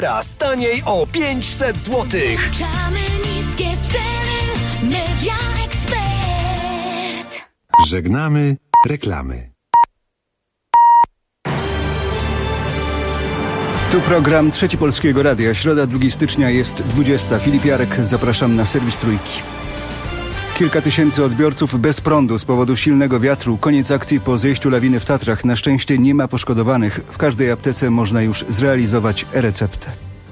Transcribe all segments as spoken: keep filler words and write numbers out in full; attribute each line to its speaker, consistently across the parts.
Speaker 1: Raz taniej o pięćset złotych.
Speaker 2: Niskie ceny, Media Expert.
Speaker 3: Żegnamy reklamy.
Speaker 4: Tu program Trzeci Polskiego Radia. Środa, drugiego stycznia jest dwudziesta. Filip Jarek, zapraszam na serwis Trójki. Kilka tysięcy odbiorców bez prądu z powodu silnego wiatru. Koniec akcji po zejściu lawiny w Tatrach. Na szczęście nie ma poszkodowanych. W każdej aptece można już zrealizować e-receptę.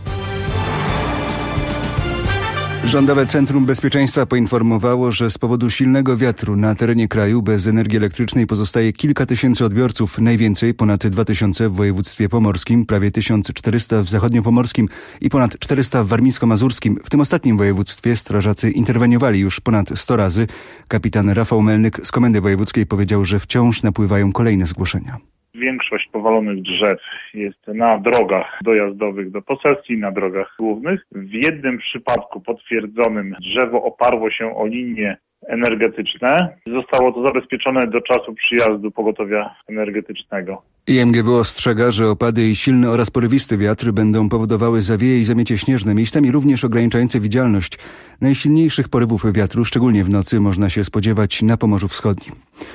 Speaker 4: Rządowe Centrum Bezpieczeństwa poinformowało, że z powodu silnego wiatru na terenie kraju bez energii elektrycznej pozostaje kilka tysięcy odbiorców. Najwięcej, ponad dwa tysiące w województwie pomorskim, prawie tysiąc czterysta w zachodniopomorskim i ponad czterysta w warmińsko-mazurskim. W tym ostatnim województwie strażacy interweniowali już ponad sto razy. Kapitan Rafał Melnyk z Komendy Wojewódzkiej powiedział, że wciąż napływają kolejne zgłoszenia.
Speaker 5: Większość powalonych drzew jest na drogach dojazdowych do posesji, na drogach głównych. W jednym przypadku potwierdzonym drzewo oparło się o linie energetyczne. Zostało to zabezpieczone do czasu przyjazdu pogotowia energetycznego.
Speaker 4: I M G W ostrzega, że opady i silny oraz porywisty wiatr będą powodowały zawieje i zamiecie śnieżne, miejscami również ograniczające widzialność. Najsilniejszych porywów wiatru, szczególnie w nocy, można się spodziewać na Pomorzu Wschodnim.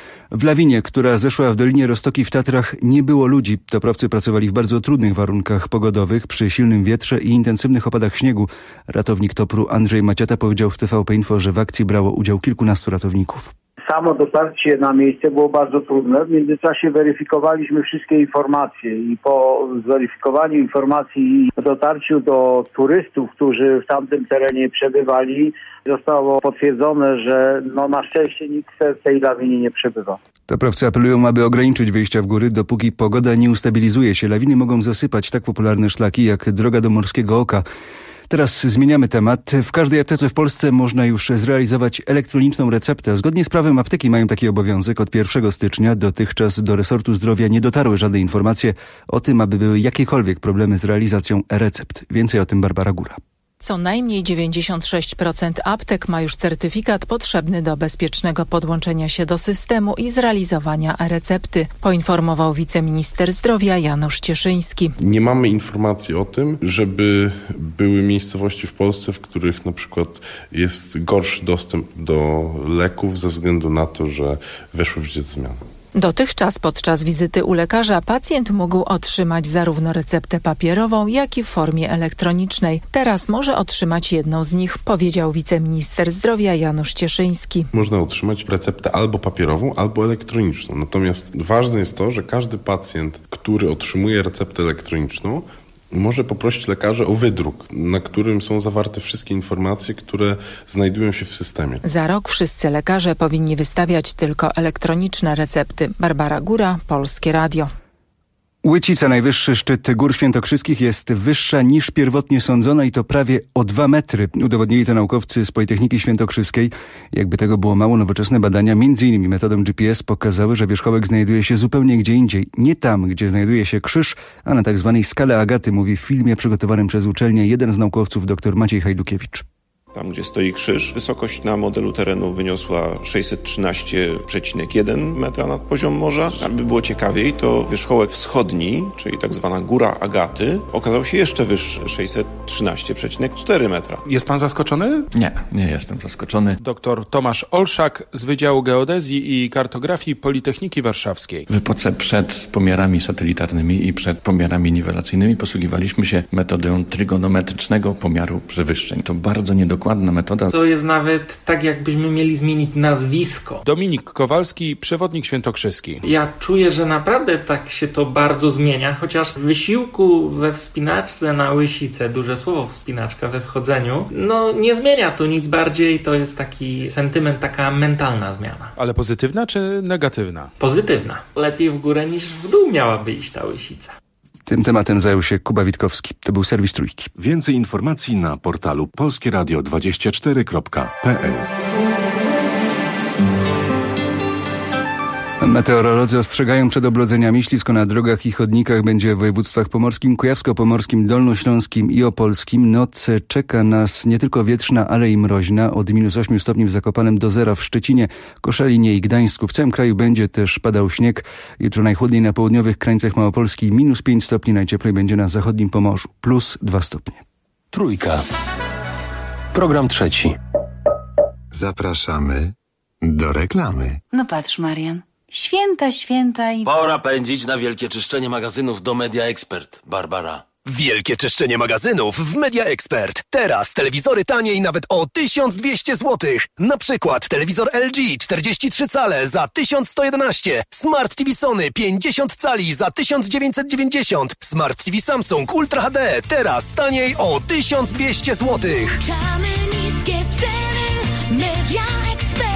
Speaker 4: W lawinie, która zeszła w Dolinie Roztoki w Tatrach, nie było ludzi. Toprowcy pracowali w bardzo trudnych warunkach pogodowych, przy silnym wietrze i intensywnych opadach śniegu. Ratownik Topru Andrzej Maciata powiedział w T V P Info, że w akcji brało udział kilkunastu ratowników.
Speaker 6: Samo dotarcie na miejsce było bardzo trudne. W międzyczasie weryfikowaliśmy wszystkie informacje i po zweryfikowaniu informacji i dotarciu do turystów, którzy w tamtym terenie przebywali, zostało potwierdzone, że no na szczęście nikt w tej lawinie nie przebywa.
Speaker 4: Toprowcy apelują, aby ograniczyć wyjścia w góry, dopóki pogoda nie ustabilizuje się. Lawiny mogą zasypać tak popularne szlaki jak droga do Morskiego Oka. Teraz zmieniamy temat. W każdej aptece w Polsce można już zrealizować elektroniczną receptę. Zgodnie z prawem apteki mają taki obowiązek od pierwszego stycznia. Dotychczas do resortu zdrowia nie dotarły żadne informacje o tym, aby były jakiekolwiek problemy z realizacją e-recept. Więcej o tym Barbara Góra.
Speaker 7: Co najmniej dziewięćdziesiąt sześć procent aptek ma już certyfikat potrzebny do bezpiecznego podłączenia się do systemu i zrealizowania e-recepty, poinformował wiceminister zdrowia Janusz Cieszyński.
Speaker 8: Nie mamy informacji o tym, żeby były miejscowości w Polsce, w których na przykład jest gorszy dostęp do leków ze względu na to, że weszły w życie zmiany.
Speaker 7: Dotychczas podczas wizyty u lekarza pacjent mógł otrzymać zarówno receptę papierową, jak i w formie elektronicznej. Teraz może otrzymać jedną z nich, powiedział wiceminister zdrowia Janusz Cieszyński.
Speaker 8: Można otrzymać receptę albo papierową, albo elektroniczną. Natomiast ważne jest to, że każdy pacjent, który otrzymuje receptę elektroniczną, może poprosić lekarza o wydruk, na którym są zawarte wszystkie informacje, które znajdują się w systemie.
Speaker 7: Za rok wszyscy lekarze powinni wystawiać tylko elektroniczne recepty. Barbara Góra, Polskie Radio.
Speaker 4: Łycica, najwyższy szczyt Gór Świętokrzyskich, jest wyższa niż pierwotnie sądzono i to prawie o dwa metry. Udowodnili to naukowcy z Politechniki Świętokrzyskiej. Jakby tego było mało, nowoczesne badania, między innymi metodą G P S, pokazały, że wierzchołek znajduje się zupełnie gdzie indziej. Nie tam, gdzie znajduje się krzyż, a na tak zwanej skale Agaty, mówi w filmie przygotowanym przez uczelnię jeden z naukowców, dr Maciej Hajdukiewicz.
Speaker 9: Tam, gdzie stoi krzyż, wysokość na modelu terenu wyniosła sześćset trzynaście przecinek jeden metra nad poziom morza. Aby było ciekawiej, to wierzchołek wschodni, czyli tak zwana Góra Agaty, okazał się jeszcze wyższy, sześćset trzynaście przecinek cztery metra.
Speaker 10: Jest pan zaskoczony?
Speaker 11: Nie, nie jestem zaskoczony.
Speaker 10: Doktor Tomasz Olszak z Wydziału Geodezji i Kartografii Politechniki Warszawskiej.
Speaker 11: W epoce przed pomiarami satelitarnymi i przed pomiarami niwelacyjnymi posługiwaliśmy się metodą trygonometrycznego pomiaru przewyższeń. To bardzo niedokładne. Dokładna metoda.
Speaker 12: To jest nawet tak, jakbyśmy mieli zmienić nazwisko.
Speaker 10: Dominik Kowalski, przewodnik świętokrzyski.
Speaker 12: Ja czuję, że naprawdę tak się to bardzo zmienia, chociaż w wysiłku we wspinaczce na Łysicę, duże słowo wspinaczka we wchodzeniu, no nie zmienia to nic bardziej, to jest taki sentyment, taka mentalna zmiana.
Speaker 10: Ale pozytywna czy negatywna?
Speaker 12: Pozytywna. Lepiej w górę niż w dół miałaby iść ta Łysica.
Speaker 4: Tym tematem zajął się Kuba Witkowski. To był serwis Trójki.
Speaker 3: Więcej informacji na portalu polskie radio dwadzieścia cztery kropka p l.
Speaker 4: Meteorolodzy ostrzegają przed oblodzeniami. Ślisko na drogach i chodnikach będzie w województwach pomorskim, kujawsko-pomorskim, dolnośląskim i opolskim. Noc czeka nas nie tylko wietrzna, ale i mroźna. Od minus ośmiu stopni w Zakopanem do zera w Szczecinie, Koszalinie i Gdańsku. W całym kraju będzie też padał śnieg. Jutro najchłodniej na południowych krańcach Małopolski minus pięć stopni. Najcieplej będzie na zachodnim Pomorzu plus dwa stopnie.
Speaker 1: Trójka. Program trzeci.
Speaker 13: Zapraszamy do reklamy.
Speaker 14: No patrz, Marian. Święta, święta i...
Speaker 15: Pora pędzić na wielkie czyszczenie magazynów do Media Expert, Barbara.
Speaker 1: Wielkie czyszczenie magazynów w Media Expert. Teraz telewizory taniej nawet o tysiąc dwieście złotych. Na przykład telewizor L G czterdzieści trzy cale za tysiąc sto jedenaście, Smart T V Sony pięćdziesiąt cali za tysiąc dziewięćset dziewięćdziesiąt, Smart T V Samsung Ultra H D teraz taniej o tysiąc dwieście złotych.
Speaker 2: Czamy niskie ceny, Media Expert.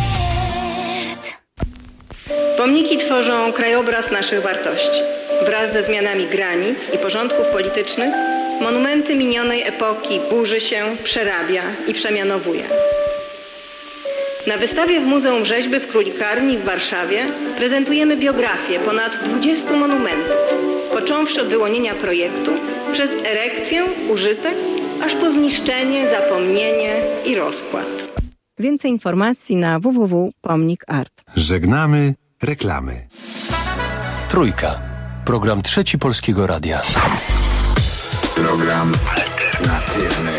Speaker 16: Pomniki tworzą krajobraz naszych wartości. Wraz ze zmianami granic i porządków politycznych, monumenty minionej epoki burzy się, przerabia i przemianowuje. Na wystawie w Muzeum Rzeźby w Królikarni w Warszawie prezentujemy biografię ponad dwudziestu monumentów, począwszy od wyłonienia projektu, przez erekcję, użytek, aż po zniszczenie, zapomnienie i rozkład.
Speaker 17: Więcej informacji na w w w kropka pomnik art.
Speaker 13: Żegnamy reklamy.
Speaker 1: Trójka. Program trzeci Polskiego Radia.
Speaker 13: Program alternatywny.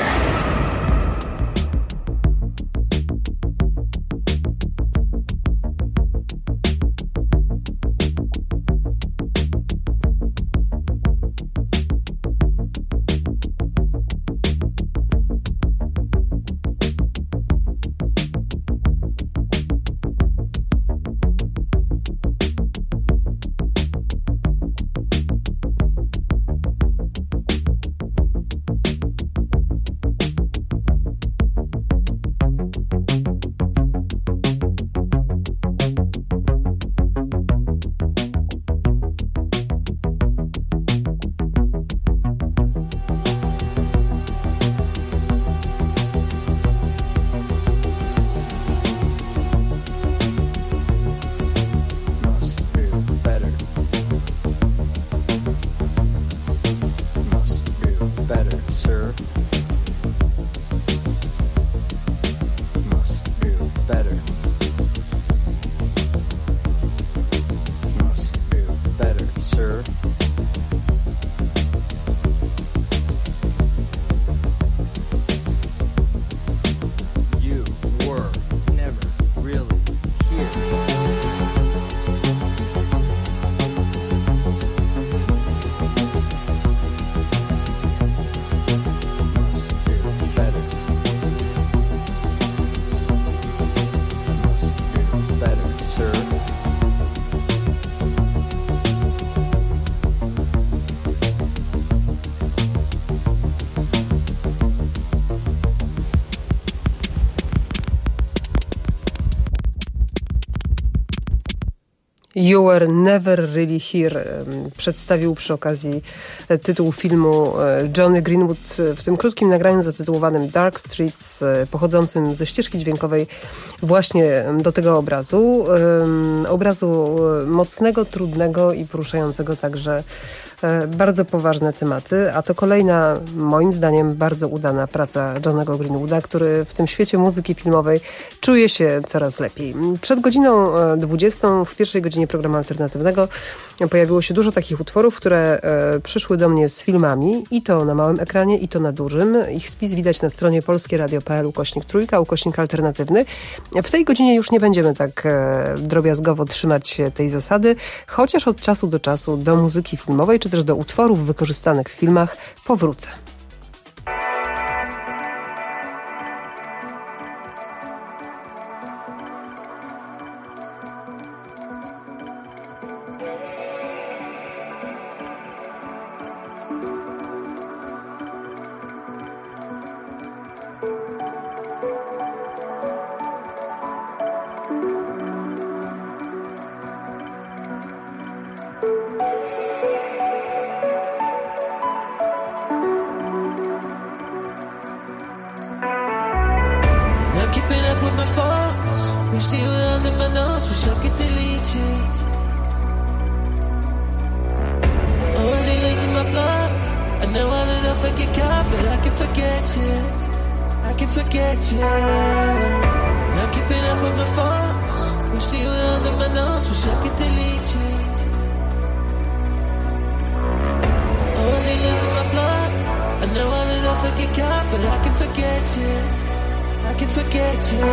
Speaker 18: You Were Never Really Here przedstawił przy okazji tytuł filmu Johnny Greenwood w tym krótkim nagraniu zatytułowanym Dark Streets, pochodzącym ze ścieżki dźwiękowej właśnie do tego obrazu. Obrazu mocnego, trudnego i poruszającego także bardzo poważne tematy, a to kolejna, moim zdaniem, bardzo udana praca Johnnego Greenwooda, który w tym świecie muzyki filmowej czuje się coraz lepiej. Przed godziną dwudziestą, w pierwszej godzinie programu alternatywnego pojawiło się dużo takich utworów, które przyszły do mnie z filmami, i to na małym ekranie, i to na dużym. Ich spis widać na stronie polskieradio kropka p l ukośnik trójka, ukośnik alternatywny. W tej godzinie już nie będziemy tak drobiazgowo trzymać się tej zasady, chociaż od czasu do czasu do muzyki filmowej, czy też do utworów wykorzystanych w filmach powrócę.
Speaker 19: Keeping up with my thoughts, wish you were under my nose, wish I could delete you. know I don't forget God, but I can forget you. I can forget you. Not keeping up with my thoughts. Wish you were under my nose. Wish I could delete you. Already losing my blood. I know I don't forget God, but I can forget you. I can forget you.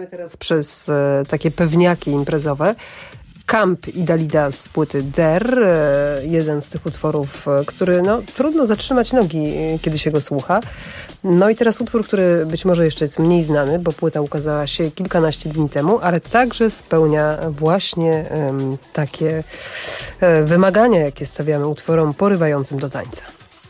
Speaker 18: Sięgniemy teraz przez e, takie pewniaki imprezowe. Camp i Dalida z płyty Der, e, jeden z tych utworów, e, który no, trudno zatrzymać nogi, e, kiedy się go słucha. No i teraz utwór, który być może jeszcze jest mniej znany, bo płyta ukazała się kilkanaście dni temu, ale także spełnia właśnie e, takie e, wymagania, jakie stawiamy utworom porywającym do tańca.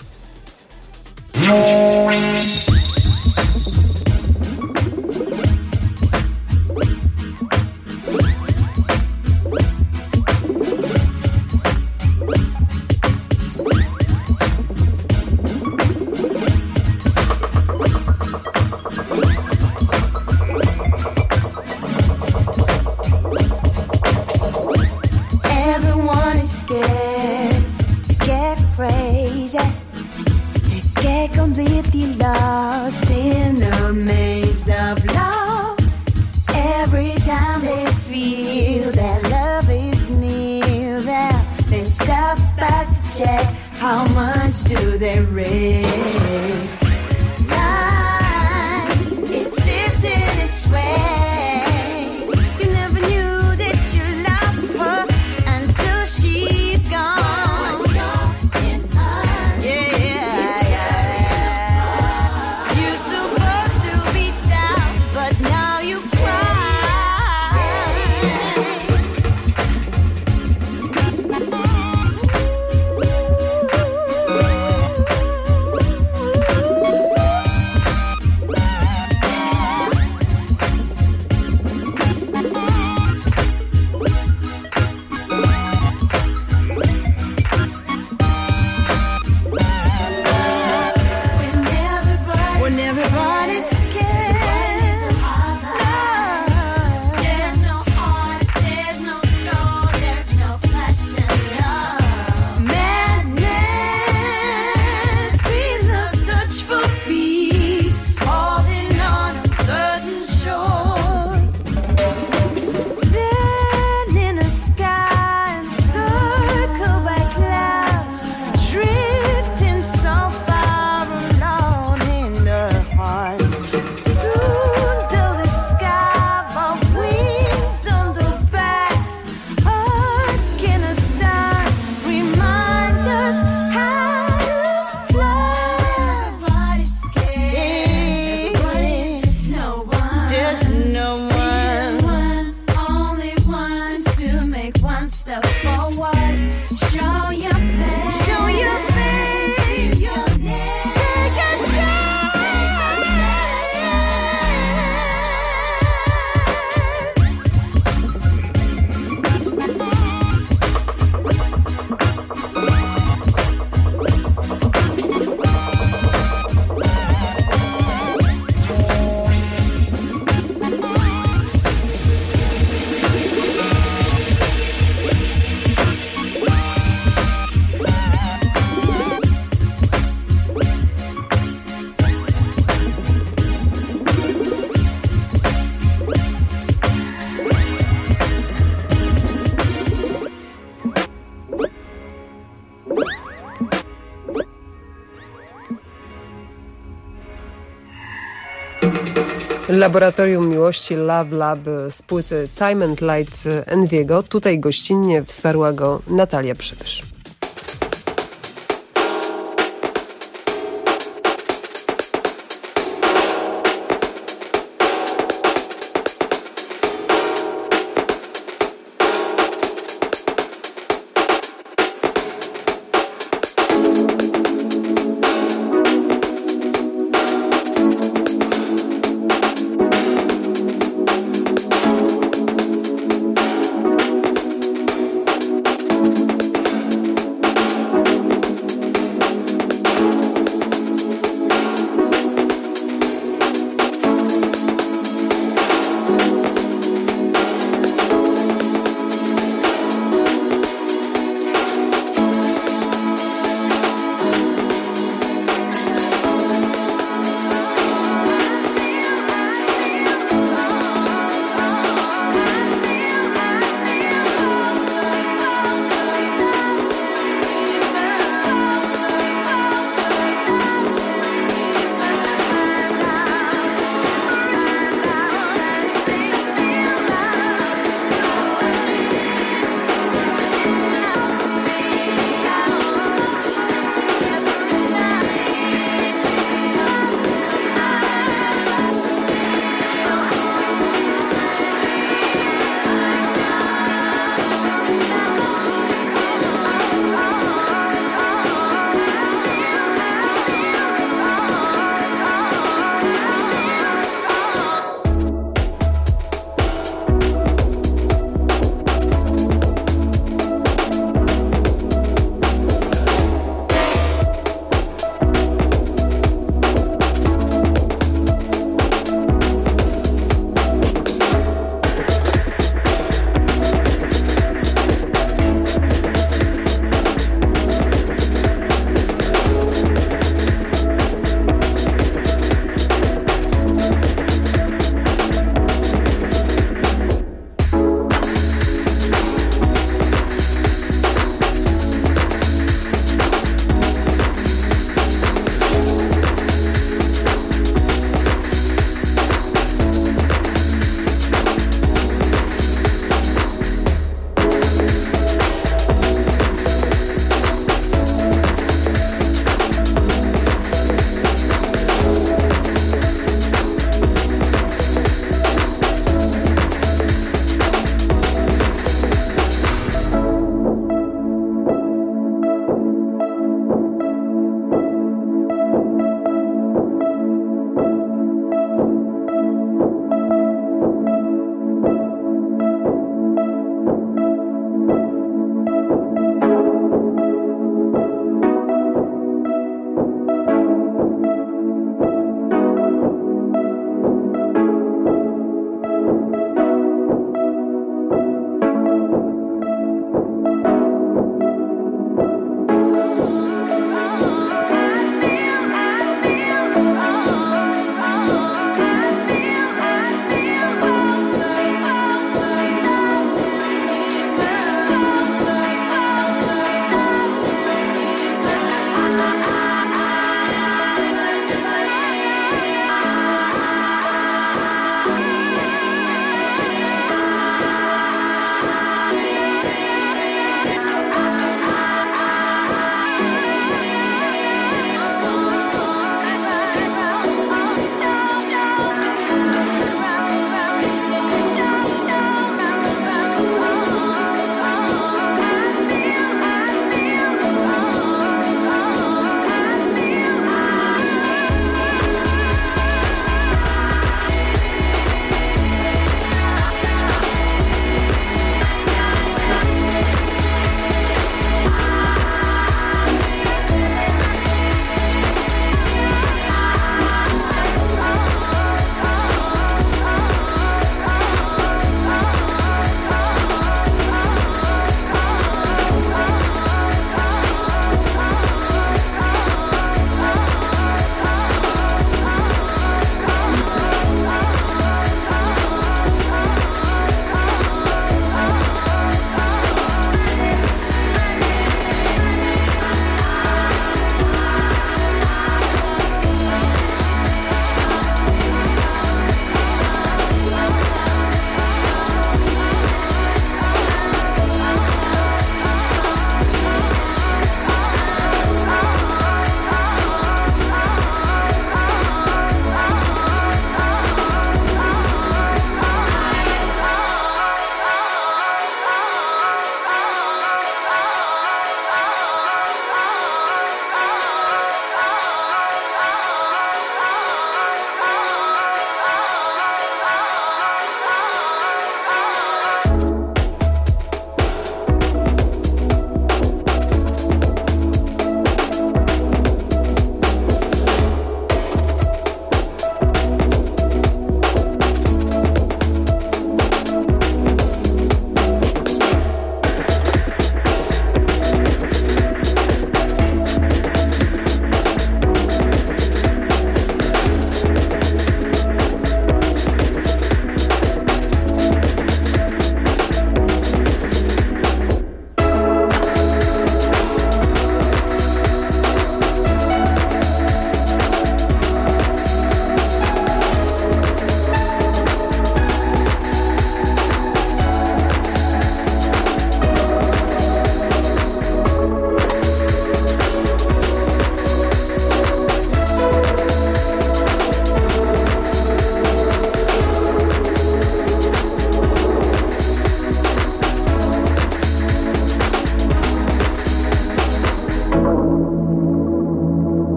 Speaker 2: Everyone is scared to get crazy, to get completely lost in the maze of love. Every time they feel that love is near them, they step back to check how much do they raise. Life, it's shifting its ways. You never knew that you loved her until she's gone. Yeah, yeah, yeah. You're supposed to be down, but now you cry. When everybody's scared, no. There's no heart, there's no soul, there's no passion, no. Madness in the search for peace, holding on uncertain shores. Then in a sky encircled by clouds, drifting so far alone in the hearts. Soon till the sky of wings on the backs, asking a sign, remind us how to fly. Everybody's scared. Everybody's just no one. Just no one. One, only one to make one step forward. Show your face. Show your face. Keep your name. Take a chance.
Speaker 18: Laboratorium Miłości Love Lab z płyty Time and Light Enviego. Tutaj gościnnie wsparła go Natalia Przybysz.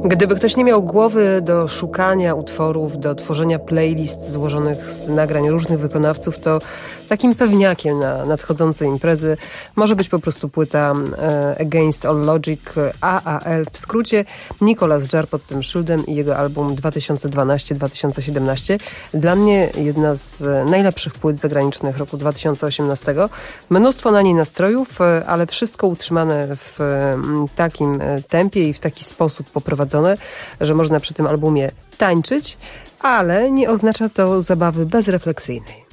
Speaker 18: Gdyby ktoś nie miał głowy do szukania utworów, do tworzenia playlist złożonych z nagrań różnych wykonawców, to takim pewniakiem na nadchodzące imprezy może być po prostu płyta e, Against All Logic, A A L w skrócie, Nicolas Jar pod tym szyldem i jego album dwa tysiące dwanaście dwa tysiące siedemnaście. Dla mnie jedna z najlepszych płyt zagranicznych roku dwa tysiące osiemnastego. Mnóstwo na niej nastrojów, ale wszystko utrzymane w takim tempie i w taki sposób poprowadzone, że można przy tym albumie tańczyć, ale nie oznacza to zabawy bezrefleksyjnej.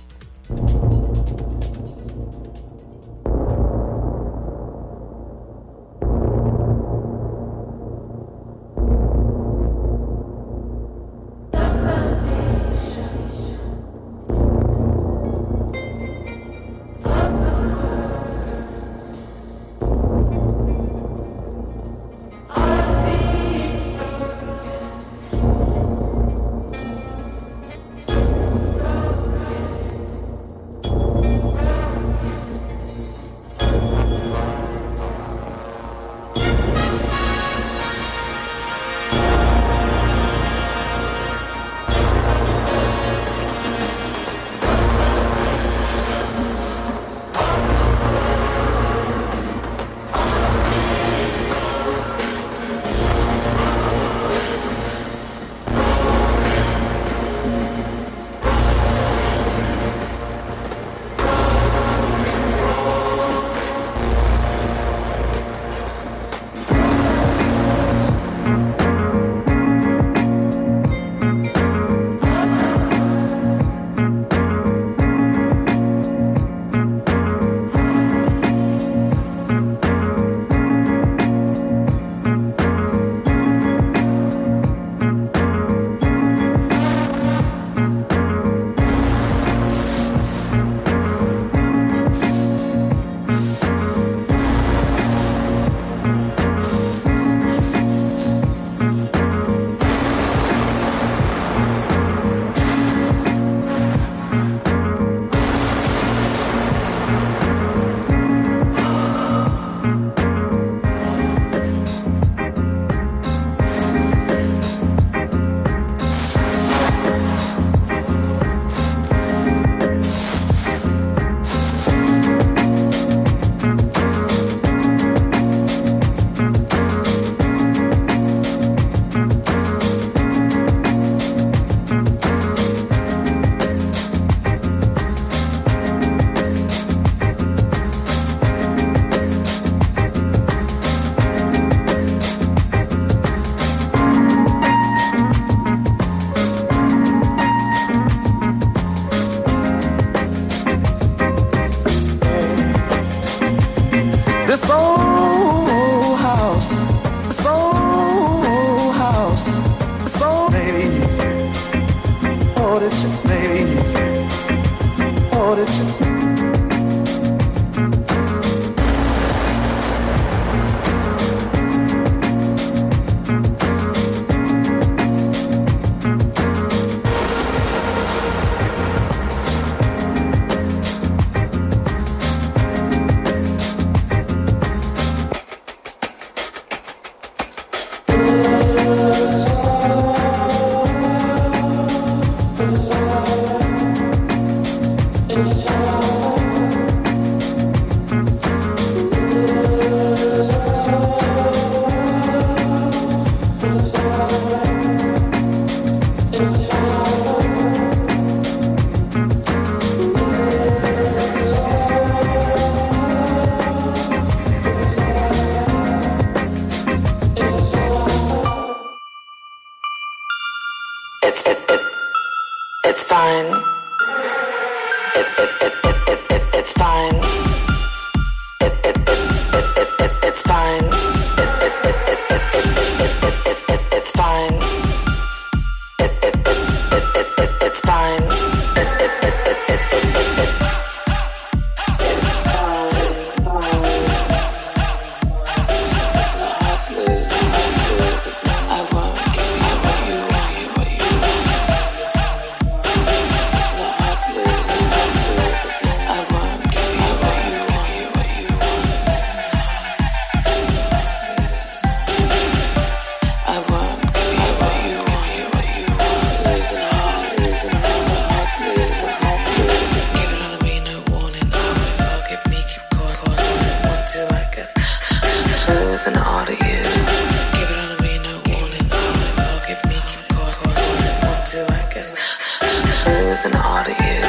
Speaker 19: This old house, this old house, this old days. Oh, this just days. Oh, this just I want losing all to you.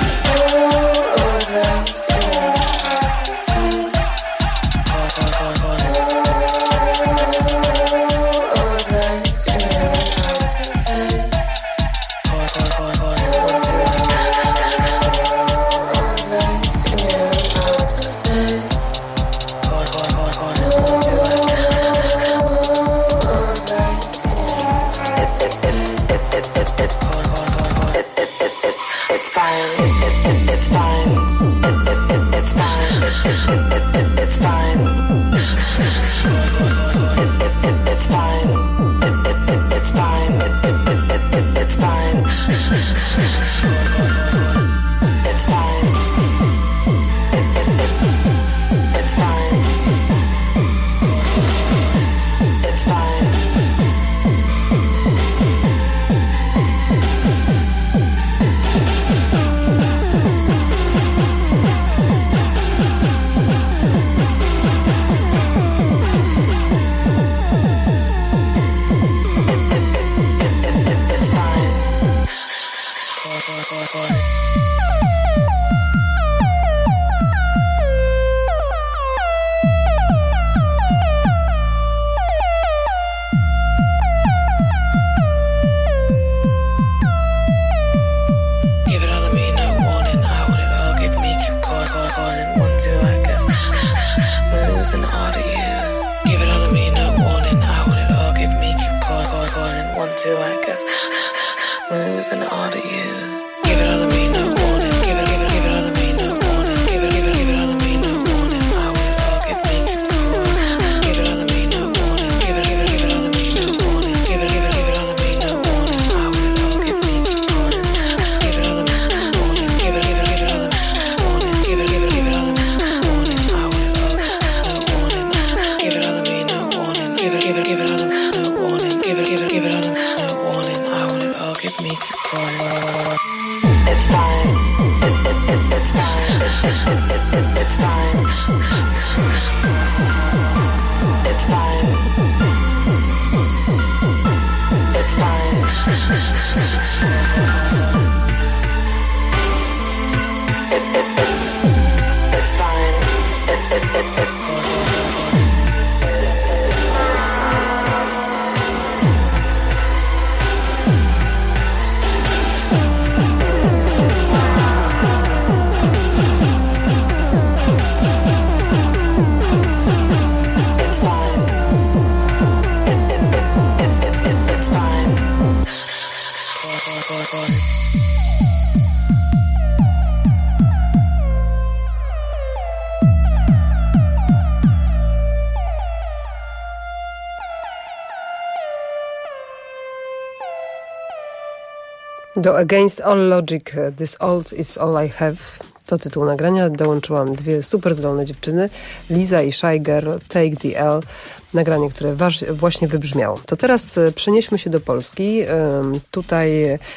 Speaker 18: Do Against All Logic, This Old Is All I Have. To tytuł nagrania. Dołączyłam dwie super zdolne dziewczyny, Liza i Shy Girl, Take the L. Nagranie, które właśnie wybrzmiało. To teraz przenieśmy się do Polski. Tutaj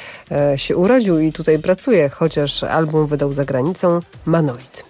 Speaker 18: się urodził i tutaj pracuje, chociaż album wydał za granicą, Manoid.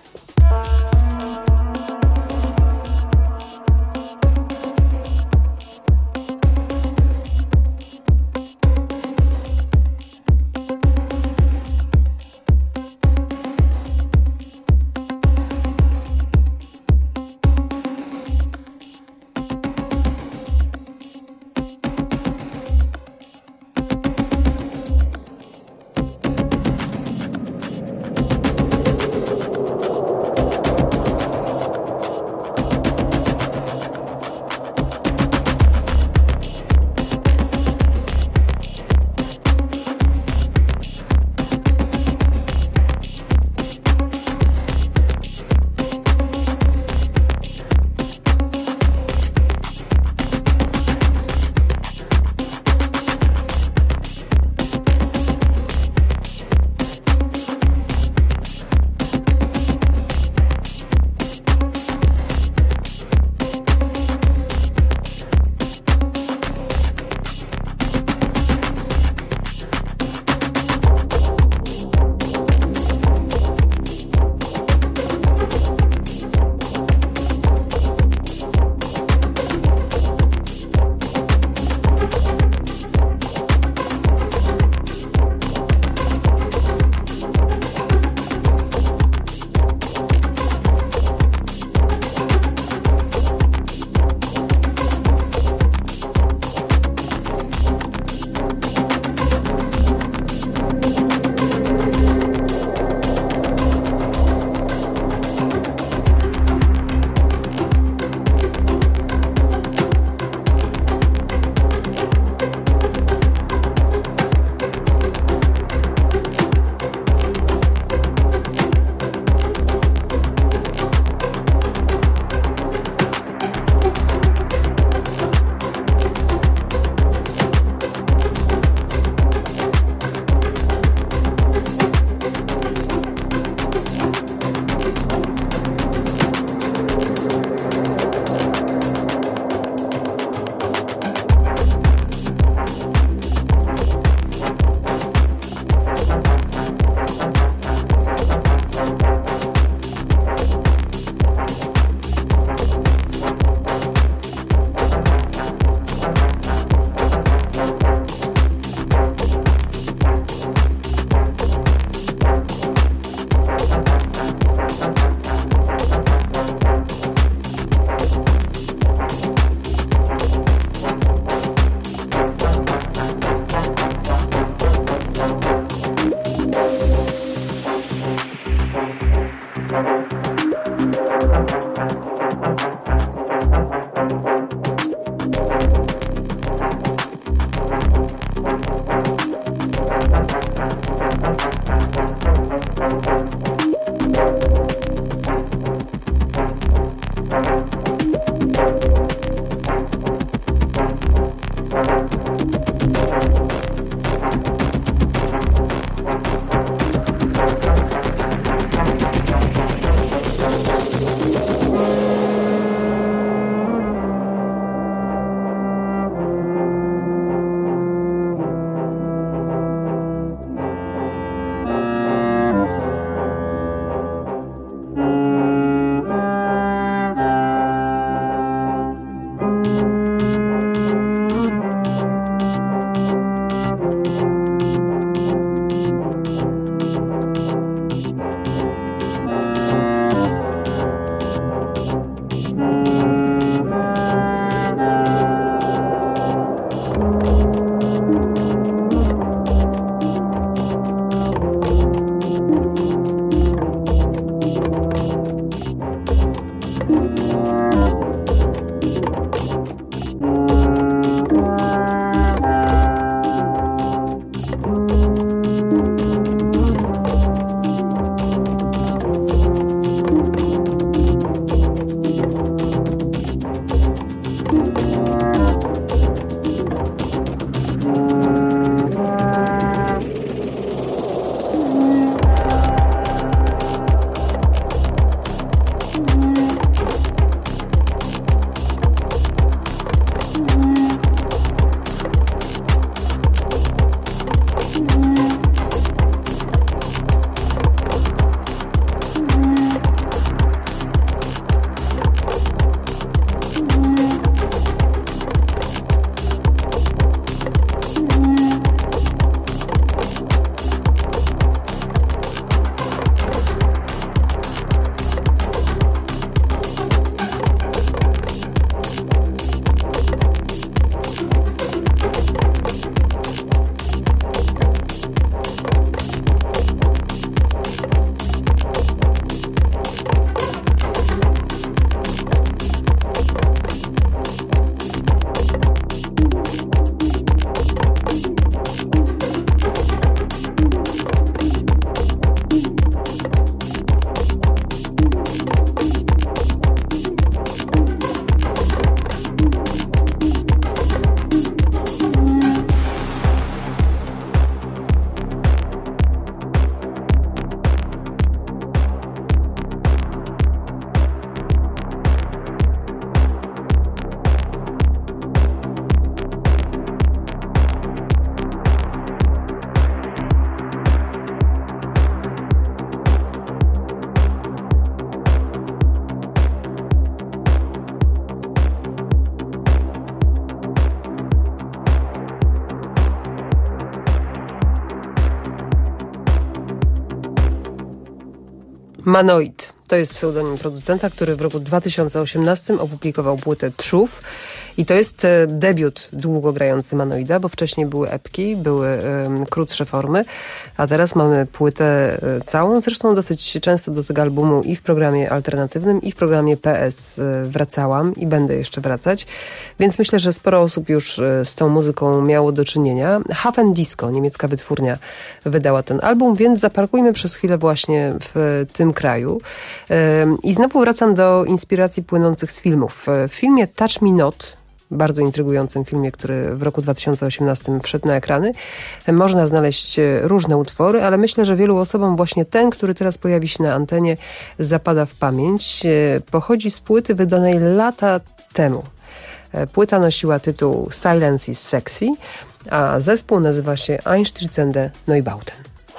Speaker 18: Manoid. To jest pseudonim producenta, który w roku dwa tysiące osiemnastym opublikował płytę Trzów. I to jest debiut długogrający Manoida, bo wcześniej były epki, były um, krótsze formy, a teraz mamy płytę całą. Zresztą dosyć często do tego albumu i w programie alternatywnym, i w programie P S wracałam i będę jeszcze wracać. Więc myślę, że sporo osób już z tą muzyką miało do czynienia. Hafen Disco, niemiecka wytwórnia, wydała ten album, więc zaparkujmy przez chwilę właśnie w tym kraju. I znowu wracam do inspiracji płynących z filmów. W filmie Touch Me Not, bardzo intrygującym filmie, który w roku dwa tysiące osiemnastym wszedł na ekrany, można znaleźć różne utwory, ale myślę, że wielu osobom właśnie ten, który teraz pojawi się na antenie, zapada w pamięć. Pochodzi z płyty wydanej lata temu. Płyta nosiła tytuł Silence is Sexy, a zespół nazywa się Einstürzende Neubauten.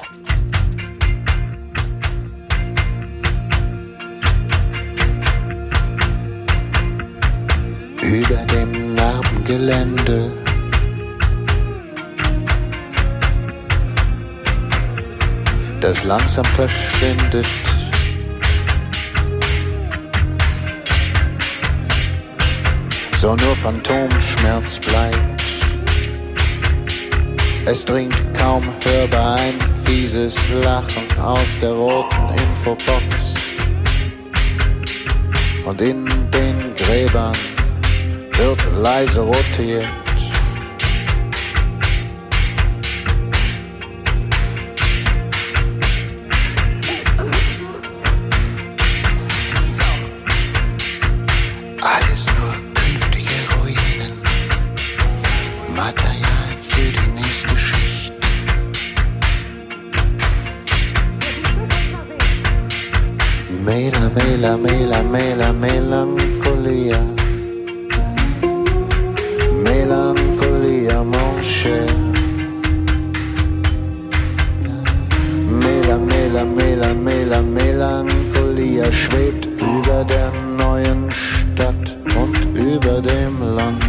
Speaker 20: Über dem Narbengelände das langsam verschwindet. So nur Phantomschmerz bleibt. Es dringt kaum hörbar ein fieses Lachen aus der roten Infobox. Und in den Gräbern wird leise rotiert. Alles nur künftige Ruinen, Material für die nächste Schicht. Mela, mela, mela, mela, Melancholia. Melancholia, mon cher. Mela, mela, mela, mela, Melancholia schwebt über der neuen Stadt und über dem Land.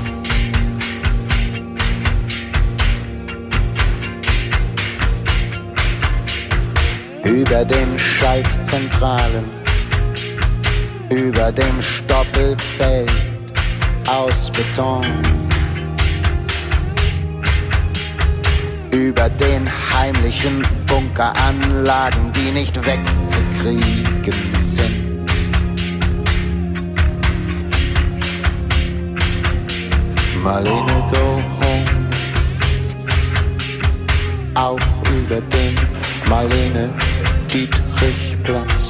Speaker 20: Über den Schaltzentralen, über dem Stoppelfeld aus Beton, über den heimlichen Bunkeranlagen, die nicht wegzukriegen sind. Marlene, go home. Auch über den Marlene Dietrichplatz.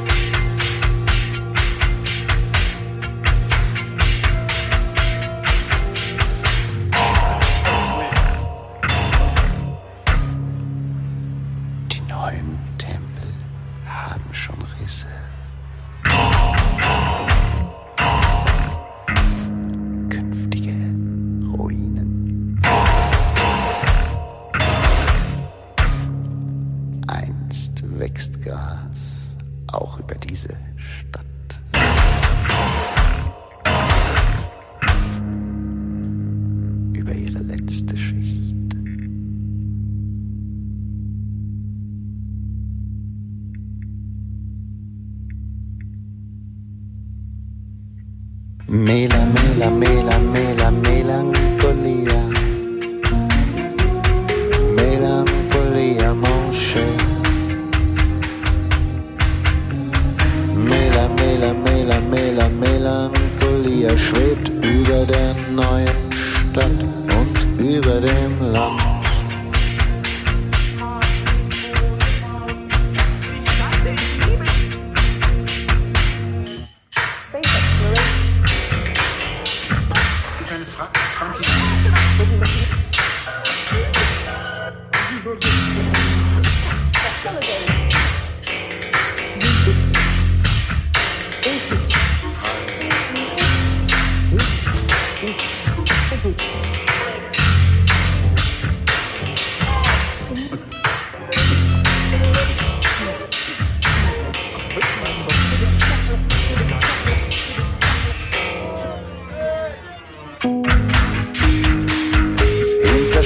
Speaker 20: Mela, mela, mela, mela, Melancholia. Melancholia, mon cher. Mela, mela, mela, mela, Melancholia schwebt über der neuen Stadt und über dem Land.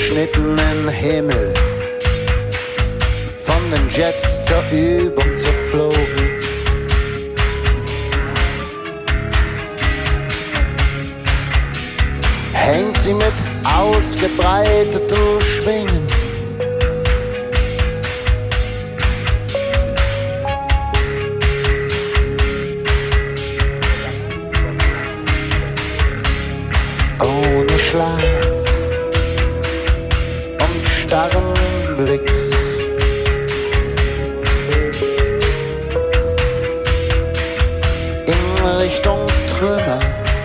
Speaker 20: Himmel, von den Jets zur Übung, zur geflogen. Hängt sie mit ausgebreiteten Schwingen. Ohne Schlaf und starren Blicks. In Richtung Trümmer.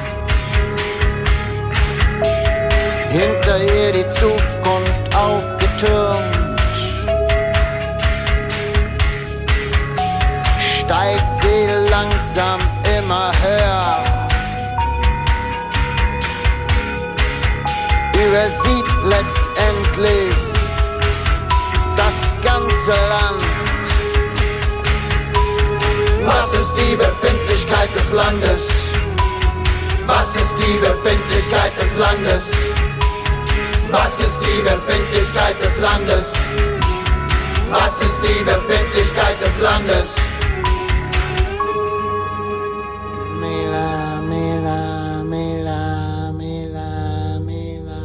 Speaker 20: Hinter ihr die Zukunft aufgetürmt. Steigt sie langsam immer höher. Übersieht letztendlich das ganze Land. Was ist die Befindlichkeit des Landes? Was ist die Befindlichkeit des Landes? Was ist die Befindlichkeit des Landes? Was ist die Befindlichkeit des Landes? Mela, Mela, Mela, Mela, Mela.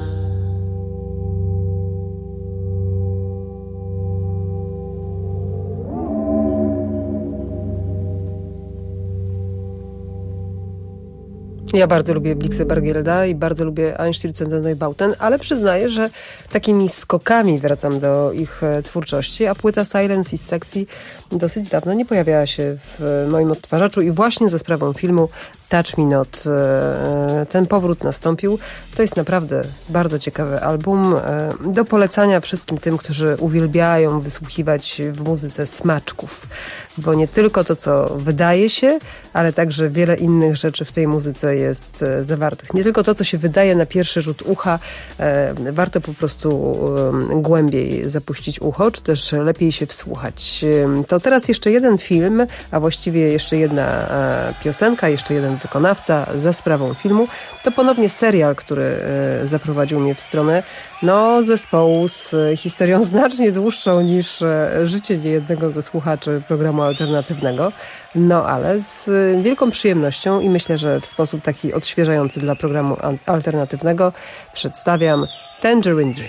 Speaker 18: Ja bardzo lubię Bliksy Bargielda i bardzo lubię Einstürzende Neubauten, ale przyznaję, że takimi skokami wracam do ich twórczości, a płyta Silence is Sexy dosyć dawno nie pojawiała się w moim odtwarzaczu i właśnie ze sprawą filmu Touch Me Not ten powrót nastąpił. To jest naprawdę bardzo ciekawy album. Do polecania wszystkim tym, którzy uwielbiają wysłuchiwać w muzyce smaczków. Bo nie tylko to, co wydaje się, ale także wiele innych rzeczy w tej muzyce jest zawartych. Nie tylko to, co się wydaje na pierwszy rzut ucha. Warto po prostu głębiej zapuścić ucho, czy też lepiej się wsłuchać. To teraz jeszcze jeden film, a właściwie jeszcze jedna piosenka, jeszcze jeden wykonawca za sprawą filmu. To ponownie serial, który zaprowadził mnie w stronę no, zespołu z historią znacznie dłuższą niż życie niejednego ze słuchaczy programu alternatywnego. No ale z wielką przyjemnością i myślę, że w sposób taki odświeżający dla programu alternatywnego przedstawiam Tangerine Dream.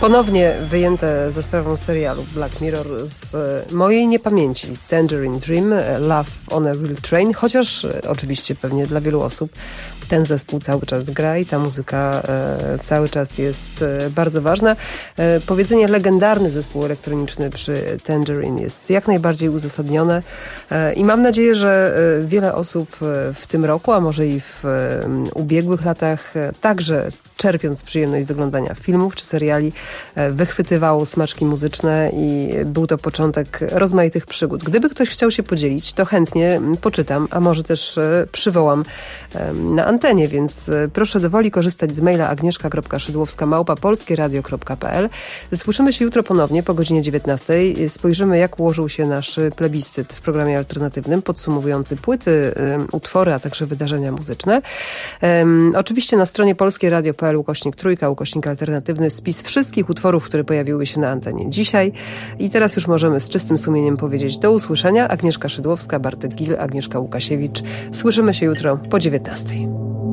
Speaker 18: Ponownie wyjęte ze sprawą serialu Black Mirror z mojej niepamięci Tangerine Dream, Love on a Real Train, chociaż oczywiście pewnie dla wielu osób ten zespół cały czas gra i ta muzyka e, cały czas jest e, bardzo ważna. E, powiedzenie legendarny zespół elektroniczny przy Tangerine jest jak najbardziej uzasadnione e, i mam nadzieję, że e, wiele osób w tym roku, a może i w e, ubiegłych latach e, także czerpiąc przyjemność z oglądania filmów czy seriali, wychwytywało smaczki muzyczne i był to początek rozmaitych przygód. Gdyby ktoś chciał się podzielić, to chętnie poczytam, a może też przywołam na antenie, więc proszę dowoli korzystać z maila agnieszka kropka szydłowska małpa polskieradio kropka p l. Słyszymy się jutro ponownie po godzinie dziewiętnastej. Spojrzymy, jak ułożył się nasz plebiscyt w programie alternatywnym, podsumowujący płyty, utwory, a także wydarzenia muzyczne. Oczywiście na stronie polskieradio kropka p l ukośnik trójka, ukośnik alternatywny, spis wszystkich utworów, które pojawiły się na antenie dzisiaj. I teraz już możemy z czystym sumieniem powiedzieć do usłyszenia. Agnieszka Szydłowska, Bartek Gil, Agnieszka Łukasiewicz. Słyszymy się jutro po dziewiętnastej.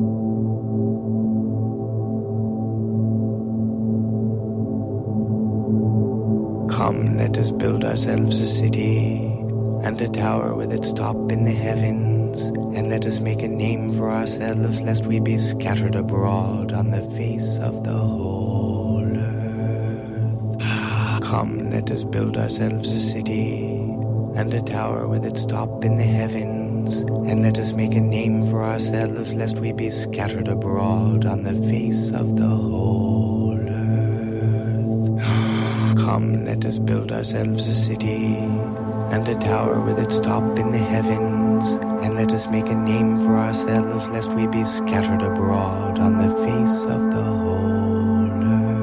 Speaker 21: Come, let us build ourselves a city and a tower with its top in the heavens, and let us make a name for ourselves, lest we be scattered abroad on the face of the whole earth. Come, let us build ourselves a city and a tower with its top in the heavens, and let us make a name for ourselves, lest we be scattered abroad on the face of the whole earth. Come, let us build ourselves a city and a tower with its top in the heavens, and let us make a name for ourselves, lest we be scattered abroad on the face of the whole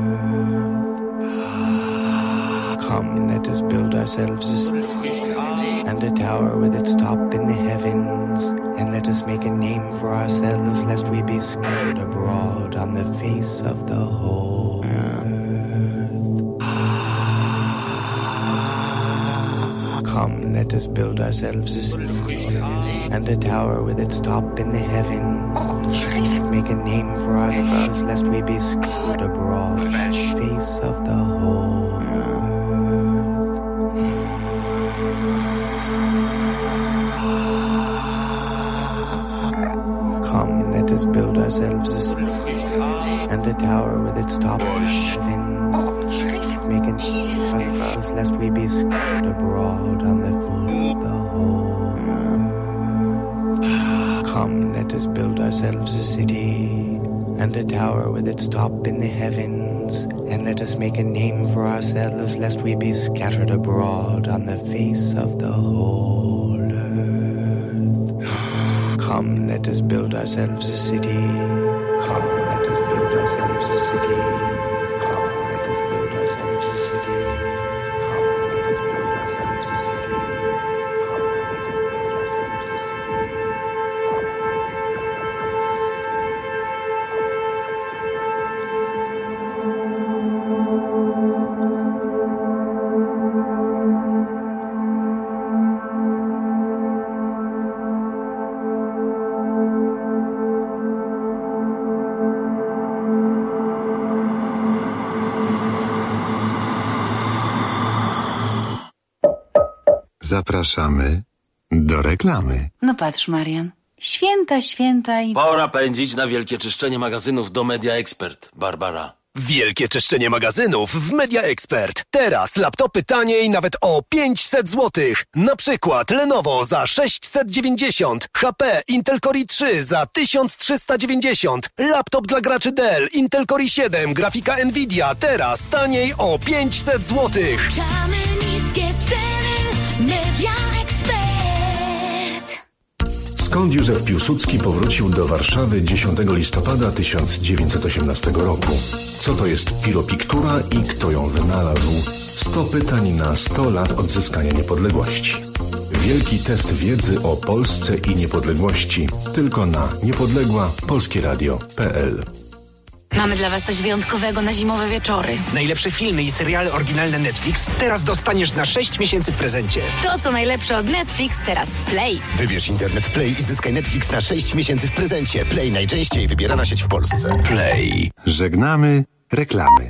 Speaker 21: earth. Come, let us build ourselves a city and a tower with its top in the heavens, and let us make a name for ourselves, lest we be scattered abroad on the face of the whole earth. Come, let us build ourselves a city and a tower with its top in the heavens, make a name for ourselves, lest we be scattered abroad on the face of the whole earth. Come, let us build ourselves a city and a tower with its top in the heavens, make a name for ourselves, lest we be scattered abroad on the face of the whole earth. Come, let us build ourselves a city and a tower with its top in the heavens, and let us make a name for ourselves, lest we be scattered abroad on the face of the whole earth. Come, let us build ourselves a city. Come, let us build ourselves a city. Come, let us build ourselves a city. Come, let us build ourselves a city. Come, let us build ourselves a city.
Speaker 13: Zapraszamy do reklamy.
Speaker 14: No patrz, Marian. Święta, święta i...
Speaker 15: Pora pędzić na wielkie czyszczenie magazynów do Media Expert. Barbara.
Speaker 1: Wielkie czyszczenie magazynów w Media Expert. Teraz laptopy taniej nawet o pięćset złotych. Na przykład Lenovo za sześćset dziewięćdziesiąt, H P Intel Core i trzy za tysiąc trzysta dziewięćdziesiąt, laptop dla graczy Dell Intel Core i siedem, grafika Nvidia teraz taniej o pięćset złotych.
Speaker 2: Niskie ceny, Media Expert.
Speaker 3: Skąd Józef Piłsudski powrócił do Warszawy dziesiątego listopada tysiąc dziewięćset osiemnastego roku? Co to jest piropiktura i kto ją wynalazł? sto pytań na sto lat odzyskania niepodległości. Wielki test wiedzy o Polsce i niepodległości. Tylko na niepodległa polskieradio kropka p l.
Speaker 22: Mamy dla was coś wyjątkowego na zimowe wieczory.
Speaker 23: Najlepsze filmy i seriale oryginalne Netflix teraz dostaniesz na sześć miesięcy w prezencie.
Speaker 22: To, co najlepsze od Netflix, teraz w Play.
Speaker 24: Wybierz internet Play i zyskaj Netflix na sześć miesięcy w prezencie. Play, najczęściej wybierana sieć w Polsce.
Speaker 13: Play. Żegnamy reklamy.